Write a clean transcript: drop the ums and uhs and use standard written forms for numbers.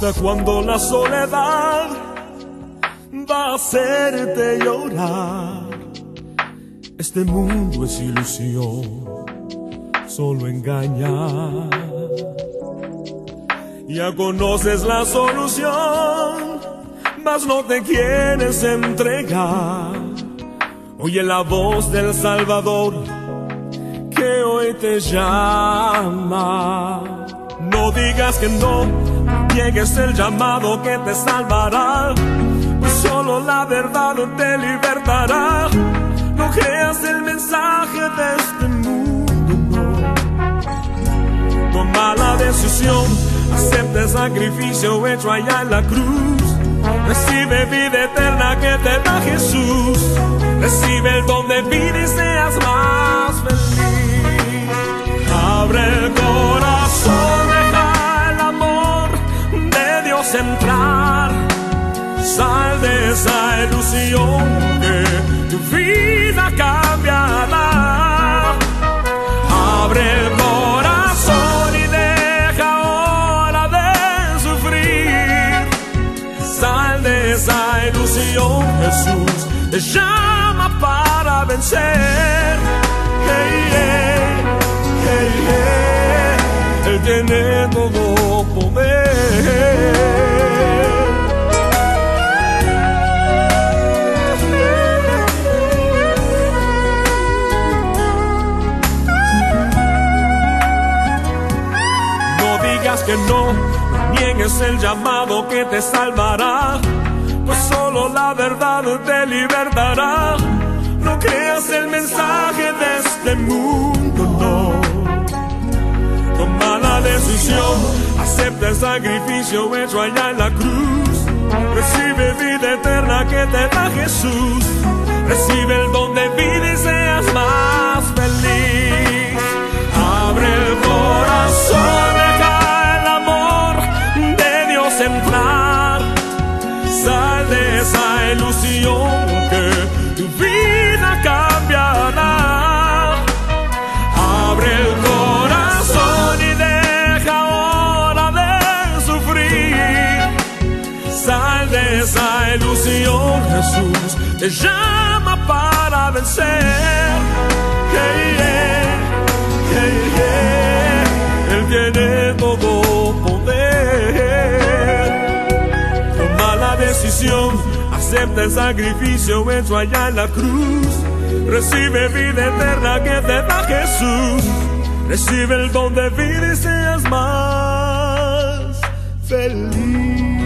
hasta cuando la soledad va a hacerte llorar. Este mundo es ilusión, solo engaña. Ya conoces la solución, mas no te quieres entregar. Oye la voz del Salvador que hoy te llama. No digas que no, niegues el llamado que te salvará, pues solo la verdad te libertará. No creas el mensaje de este mundo, no. Toma la decisión, acepta el sacrificio hecho allá en la cruz. Recibe vida eterna que te da Jesús. Recibe el don de vida y seas más feliz. Abre el corazón, deja el amor de Dios entrar. Sal de esa ilusión que tu vida cambiará. Abre el corazón y deja ahora de sufrir. Sal de esa ilusión, Jesús te llama para vencer. Hey, hey, hey, hey. Él tiene todo poder. Que no niegues el llamado que te salvará, pues solo la verdad te libertará. No creas el mensaje de este mundo, no. Toma la decisión, acepta el sacrificio hecho allá en la cruz. Recibe vida eterna que te da Jesús. Recibe el don de vida y seas más feliz. Abre el corazón, entrar. Sal de esa ilusión que tu vida cambiará. Abre el corazón y deja ahora de sufrir. Sal de esa ilusión, Jesús te llama para vencer. Hey, hey, hey, hey. Él tiene todo poder. Acepta el sacrificio hecho allá en la cruz. Recibe vida eterna que te da Jesús. Recibe el don de vida y seas más feliz.